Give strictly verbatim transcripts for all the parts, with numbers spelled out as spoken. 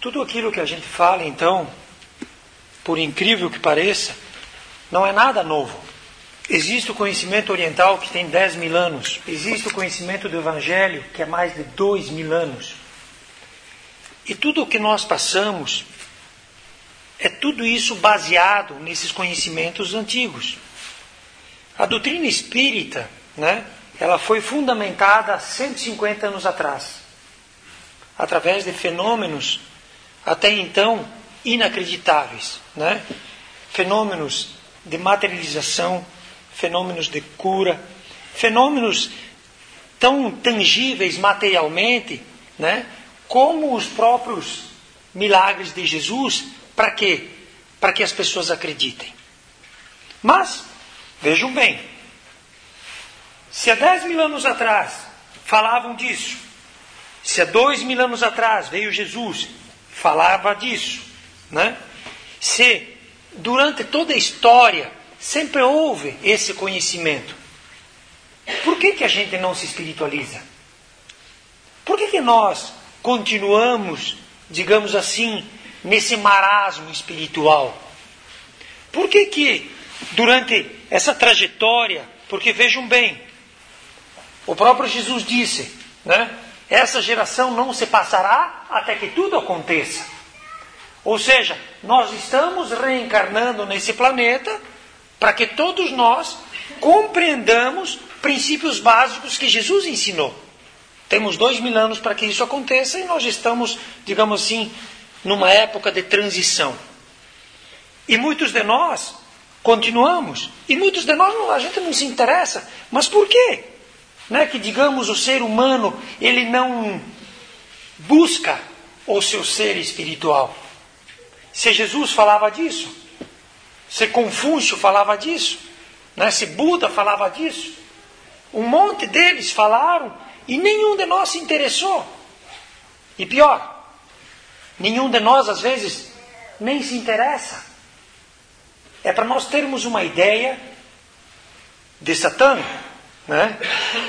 Tudo aquilo que a gente fala, então, por incrível que pareça, não é nada novo. Existe o conhecimento oriental que tem dez mil anos. Existe o conhecimento do Evangelho que é mais de dois mil anos. E tudo o que nós passamos é tudo isso baseado nesses conhecimentos antigos. A doutrina espírita, né, ela foi fundamentada há cento e cinquenta anos atrás, através de fenômenos até então inacreditáveis, né? Fenômenos de materialização, fenômenos de cura, fenômenos tão tangíveis materialmente, né, como os próprios milagres de Jesus. Para quê? Para que as pessoas acreditem. Mas, vejam bem, se há dez mil anos atrás falavam disso, se há dois mil anos atrás veio Jesus, falava disso, né? Se durante toda a história sempre houve esse conhecimento, por que que a gente não se espiritualiza? Por que que nós continuamos, digamos assim, nesse marasmo espiritual? Por que que durante essa trajetória, porque vejam bem, o próprio Jesus disse, né? Essa geração não se passará até que tudo aconteça. Ou seja, nós estamos reencarnando nesse planeta para que todos nós compreendamos princípios básicos que Jesus ensinou. Temos dois mil anos para que isso aconteça e nós estamos, digamos assim, numa época de transição. E muitos de nós continuamos. E muitos de nós, a gente não se interessa. Mas por quê? Não é que, digamos, o ser humano, ele não busca o seu ser espiritual. Se Jesus falava disso, se Confúcio falava disso, né? Se Buda falava disso, um monte deles falaram e nenhum de nós se interessou. E pior, nenhum de nós, às vezes, nem se interessa. É para nós termos uma ideia de Satã, né?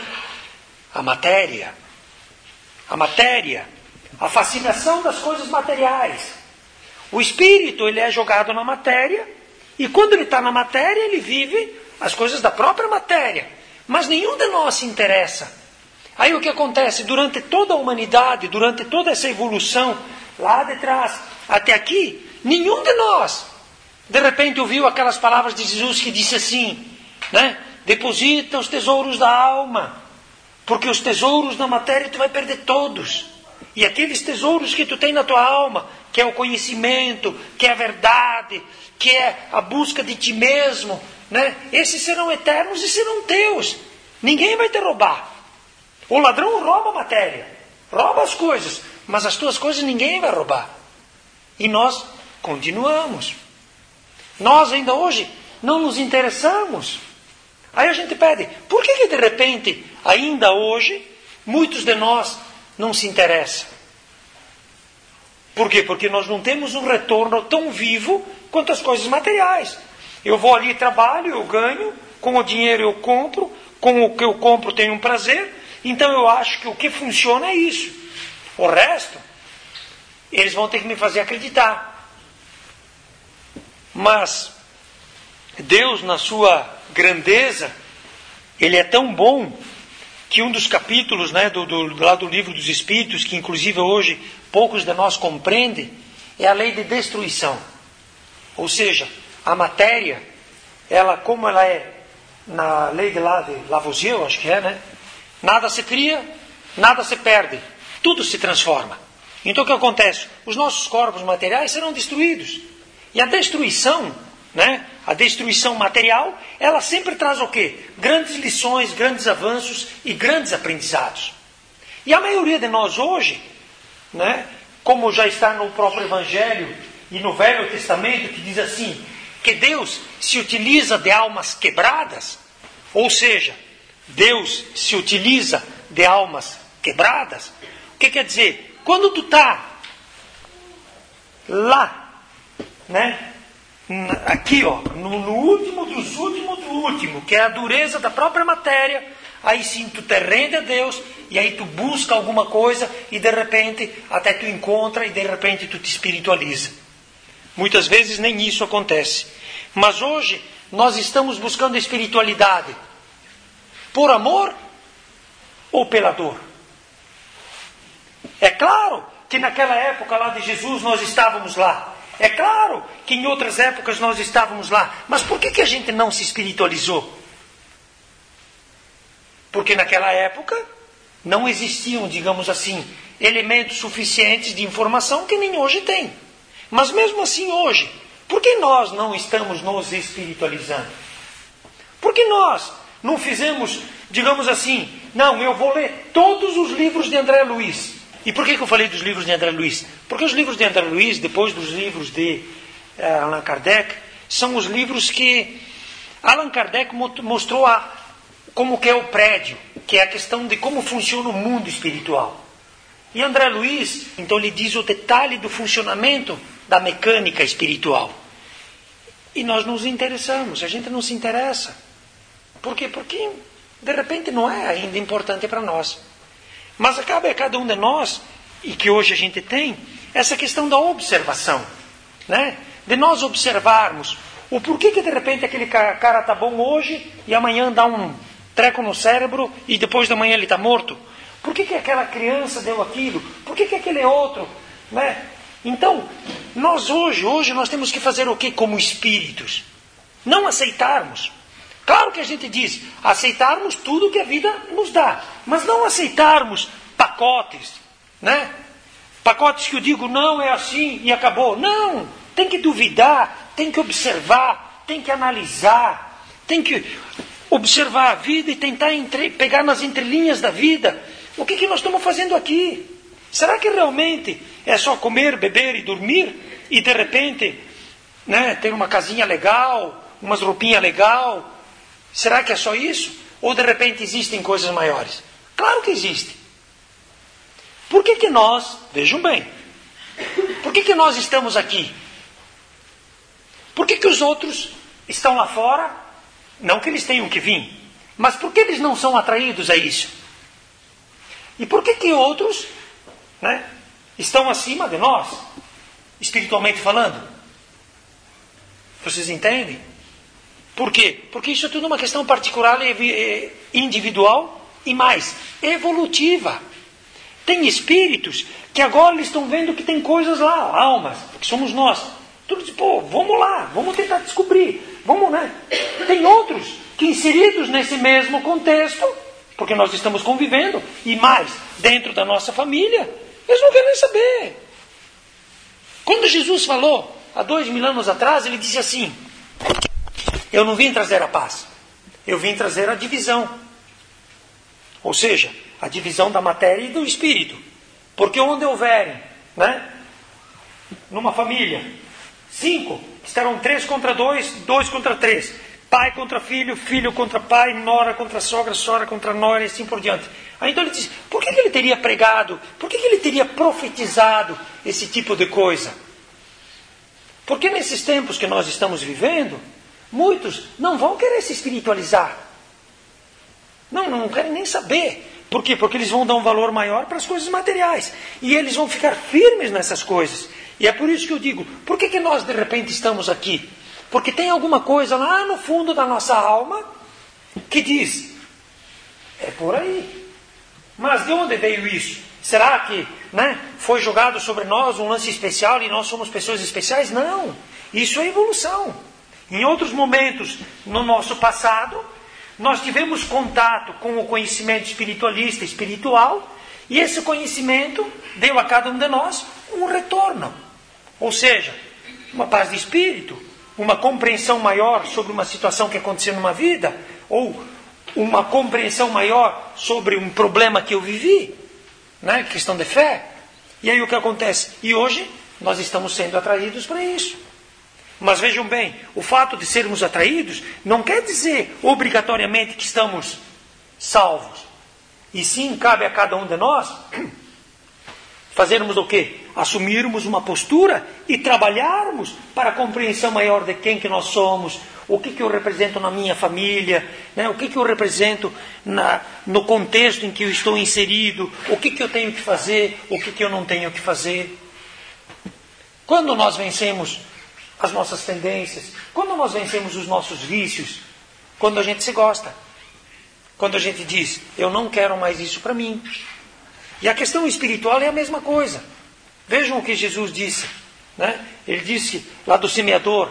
A matéria. A matéria. A fascinação das coisas materiais. O espírito, ele é jogado na matéria, e quando ele está na matéria, ele vive as coisas da própria matéria. Mas nenhum de nós se interessa. Aí o que acontece? Durante toda a humanidade, durante toda essa evolução, lá de trás até aqui, nenhum de nós, de repente, ouviu aquelas palavras de Jesus que disse assim, né? Deposita os tesouros da alma, porque os tesouros da matéria tu vai perder todos. E aqueles tesouros que tu tem na tua alma, que é o conhecimento, que é a verdade, que é a busca de ti mesmo, né? Esses serão eternos e serão teus. Ninguém vai te roubar. O ladrão rouba a matéria, rouba as coisas, mas as tuas coisas ninguém vai roubar. E nós continuamos. Nós ainda hoje não nos interessamos. Aí a gente pede, por que que de repente, ainda hoje, muitos de nós não se interessam? Por quê? Porque nós não temos um retorno tão vivo quanto as coisas materiais. Eu vou ali, trabalho, eu ganho, com o dinheiro eu compro, com o que eu compro tenho um prazer, então eu acho que o que funciona é isso. O resto, eles vão ter que me fazer acreditar. Mas Deus, na sua grandeza, Ele é tão bom que um dos capítulos, né, do, do, lá do livro dos Espíritos, que inclusive hoje poucos de nós compreendem, é a lei de destruição. Ou seja, a matéria, ela, como ela é na lei de, lá, de Lavoisier, acho que é, né? Nada se cria, nada se perde, tudo se transforma. Então o que acontece? Os nossos corpos materiais serão destruídos. E a destruição, né, a destruição material, ela sempre traz o quê? Grandes lições, grandes avanços e grandes aprendizados. E a maioria de nós hoje, né, como já está no próprio Evangelho e no Velho Testamento, que diz assim, que Deus se utiliza de almas quebradas, ou seja, Deus se utiliza de almas quebradas. O que quer dizer? Quando tu está lá, né, aqui, ó, no, no último dos últimos do último, que é a dureza da própria matéria, aí sim tu te rende a Deus, e aí tu busca alguma coisa, e de repente até tu encontra, e de repente tu te espiritualiza. Muitas vezes nem isso acontece. Mas hoje nós estamos buscando espiritualidade por amor ou pela dor? É claro que naquela época lá de Jesus nós estávamos lá. É claro que em outras épocas nós estávamos lá. Mas por que que a gente não se espiritualizou? Porque naquela época não existiam, digamos assim, elementos suficientes de informação que nem hoje tem. Mas mesmo assim hoje, por que nós não estamos nos espiritualizando? Por que nós não fizemos, digamos assim, não, eu vou ler todos os livros de André Luiz. E por que que eu falei dos livros de André Luiz? Porque os livros de André Luiz, depois dos livros de uh, Allan Kardec, são os livros que Allan Kardec mostrou a, como que é o prédio, que é a questão de como funciona o mundo espiritual. E André Luiz, então, ele diz o detalhe do funcionamento da mecânica espiritual. E nós nos interessamos, a gente não se interessa. Por quê? Porque, de repente, não é ainda importante para nós. Mas cabe a cada um de nós, e que hoje a gente tem, essa questão da observação. Né? De nós observarmos o porquê que, de repente, aquele cara está bom hoje e amanhã dá um treco no cérebro e depois da manhã ele está morto. Por que que aquela criança deu aquilo? Por que que aquele outro? Né? Então, nós hoje, hoje nós temos que fazer o quê como espíritos? Não aceitarmos. Claro que a gente diz, aceitarmos tudo que a vida nos dá, mas não aceitarmos pacotes, né? Pacotes que eu digo, não, é assim e acabou. Não, tem que duvidar, tem que observar, tem que analisar, tem que observar a vida e tentar entre, pegar nas entrelinhas da vida. O que que nós estamos fazendo aqui? Será que realmente é só comer, beber e dormir e de repente, né, ter uma casinha legal, umas roupinhas legal? Será que é só isso? Ou de repente existem coisas maiores? Claro que existe. Por que que nós, vejam bem, por que que nós estamos aqui? Por que que os outros estão lá fora? Não que eles tenham que vir, mas por que eles não são atraídos a isso? E por que que outros, né, estão acima de nós, espiritualmente falando? Vocês entendem? Por quê? Porque isso é tudo uma questão particular e individual e mais evolutiva. Tem espíritos que agora eles estão vendo que tem coisas lá, almas, que somos nós. Tudo diz, pô, vamos lá, vamos tentar descobrir. Vamos, né? Tem outros que inseridos nesse mesmo contexto, porque nós estamos convivendo, e mais, dentro da nossa família, eles não querem saber. Quando Jesus falou, há dois mil anos atrás, ele disse assim, eu não vim trazer a paz, eu vim trazer a divisão. Ou seja, a divisão da matéria e do espírito. Porque onde houverem, né, numa família, cinco, estarão três contra dois, dois contra três. Pai contra filho, filho contra pai, nora contra sogra, sogra contra nora e assim por diante. Aí então ele diz, por que que ele teria pregado, por que que ele teria profetizado esse tipo de coisa? Porque nesses tempos que nós estamos vivendo, muitos não vão querer se espiritualizar. Não, não querem nem saber. Por quê? Porque eles vão dar um valor maior para as coisas materiais. E eles vão ficar firmes nessas coisas. E é por isso que eu digo, por que que nós de repente estamos aqui? Porque tem alguma coisa lá no fundo da nossa alma que diz, é por aí. Mas de onde veio isso? Será que, né, foi jogado sobre nós um lance especial e nós somos pessoas especiais? Não. Isso é evolução. Em outros momentos, no nosso passado, nós tivemos contato com o conhecimento espiritualista, espiritual, e esse conhecimento deu a cada um de nós um retorno. Ou seja, uma paz de espírito, uma compreensão maior sobre uma situação que aconteceu numa vida, ou uma compreensão maior sobre um problema que eu vivi, né? Questão de fé. E aí o que acontece? E hoje nós estamos sendo atraídos para isso. Mas vejam bem, o fato de sermos atraídos não quer dizer obrigatoriamente que estamos salvos. E sim, cabe a cada um de nós fazermos o quê? assumirmos uma postura e trabalharmos para a compreensão maior de quem que nós somos, o que, que eu represento na minha família, né? O que, que eu represento na, no contexto em que eu estou inserido, o que, que eu tenho que fazer, o que, que eu não tenho que fazer. Quando nós vencemos as nossas tendências, quando nós vencemos os nossos vícios, quando a gente se gosta, quando a gente diz, eu não quero mais isso para mim. E a questão espiritual é a mesma coisa. Vejam o que Jesus disse, né? Ele disse lá do semeador,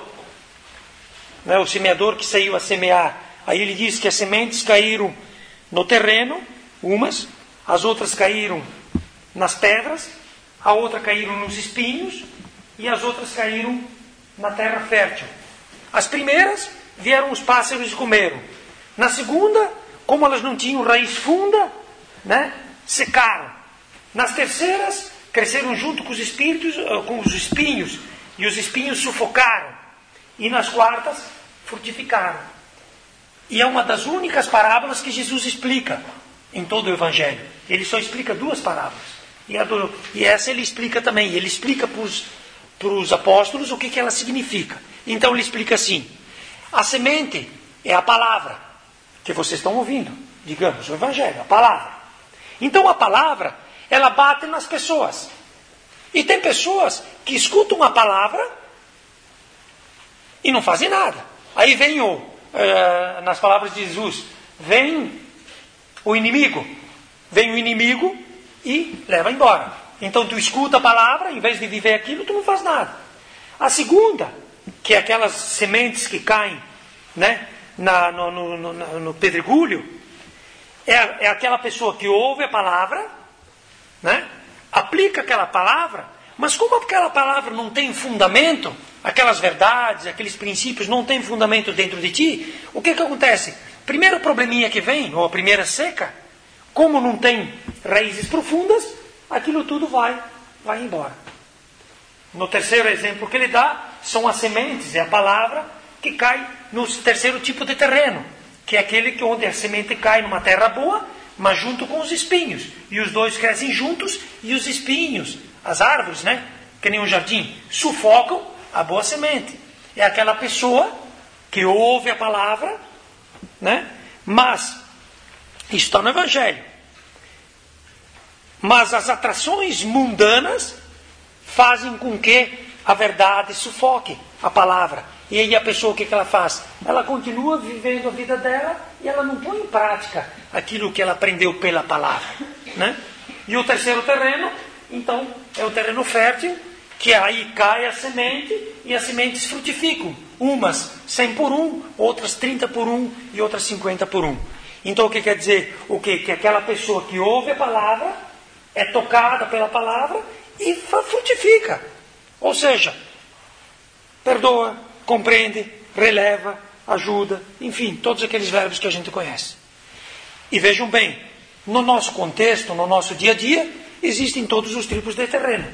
né? O semeador que saiu a semear. Aí ele disse que as sementes caíram no terreno, umas, as outras caíram nas pedras, a outra caíram nos espinhos e as outras caíram na terra fértil. As primeiras vieram os pássaros e comeram. Na segunda, como elas não tinham raiz funda, né, secaram. Nas terceiras, cresceram junto com os espíritos, com os espinhos, e os espinhos sufocaram. E nas quartas, frutificaram. E é uma das únicas parábolas que Jesus explica em todo o Evangelho. Ele só explica duas parábolas. E, a do, e essa ele explica também. Ele explica para os apóstolos o que, que ela significa. Então ele explica assim: a semente é a palavra que vocês estão ouvindo, digamos, o Evangelho, a palavra. Então a palavra, ela bate nas pessoas. E tem pessoas que escutam a palavra e não fazem nada. Aí vem o, uh, nas palavras de Jesus, vem o inimigo. Vem o inimigo e leva embora. Então tu escuta a palavra, em vez de viver aquilo, tu não faz nada. A segunda, que é aquelas sementes que caem, né, na, no, no, no, no pedregulho, é, é aquela pessoa que ouve a palavra, né, aplica aquela palavra, mas como aquela palavra não tem fundamento, aquelas verdades, aqueles princípios não têm fundamento dentro de ti, o que que acontece? Primeiro probleminha que vem, ou a primeira seca, como não tem raízes profundas, aquilo tudo vai, vai embora. No terceiro exemplo que ele dá, são as sementes, é a palavra que cai no terceiro tipo de terreno, que é aquele que onde a semente cai numa terra boa, mas junto com os espinhos. E os dois crescem juntos, e os espinhos, as árvores, né, que nem um jardim, sufocam a boa semente. É aquela pessoa que ouve a palavra, né, mas, isso está no Evangelho, mas as atrações mundanas fazem com que a verdade sufoque a palavra. E aí a pessoa, o que, que ela faz? Ela continua vivendo a vida dela e ela não põe em prática aquilo que ela aprendeu pela palavra, né? E o terceiro terreno, então, é o terreno fértil, que aí cai a semente e as sementes frutificam. Umas cem por um, outras trinta por um e outras cinquenta por um. Então o que quer dizer? O quê? Que aquela pessoa que ouve a palavra, é tocada pela palavra e frutifica. Ou seja, perdoa, compreende, releva, ajuda, enfim, todos aqueles verbos que a gente conhece. E vejam bem, no nosso contexto, no nosso dia a dia, existem todos os tipos de terreno.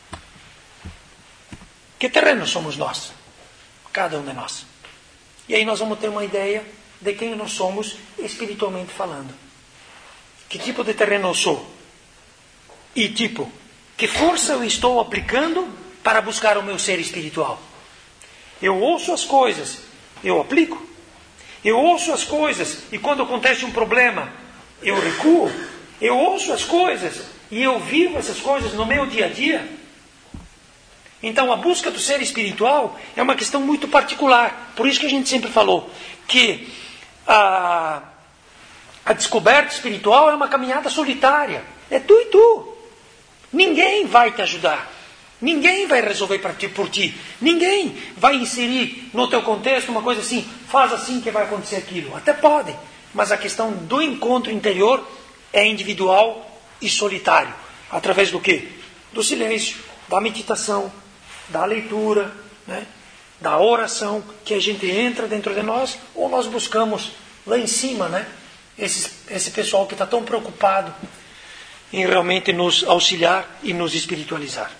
Que terreno somos nós? Cada um de nós. E aí nós vamos ter uma ideia de quem nós somos espiritualmente falando. Que tipo de terreno eu sou? E tipo, que força eu estou aplicando para buscar o meu ser espiritual? Eu ouço as coisas, eu aplico. Eu ouço as coisas e quando acontece um problema, eu recuo. Eu ouço as coisas e eu vivo essas coisas no meu dia a dia. Então a busca do ser espiritual é uma questão muito particular. Por isso que a gente sempre falou que a, a descoberta espiritual é uma caminhada solitária. É tu e tu. Ninguém vai te ajudar. Ninguém vai resolver para ti, por ti. Ninguém vai inserir no teu contexto uma coisa assim, faz assim que vai acontecer aquilo. Até pode, mas a questão do encontro interior é individual e solitário. Através do quê? Do silêncio, da meditação, da leitura, né? Da oração, que a gente entra dentro de nós, ou nós buscamos lá em cima, né? Esse, esse pessoal que está tão preocupado em realmente nos auxiliar e nos espiritualizar.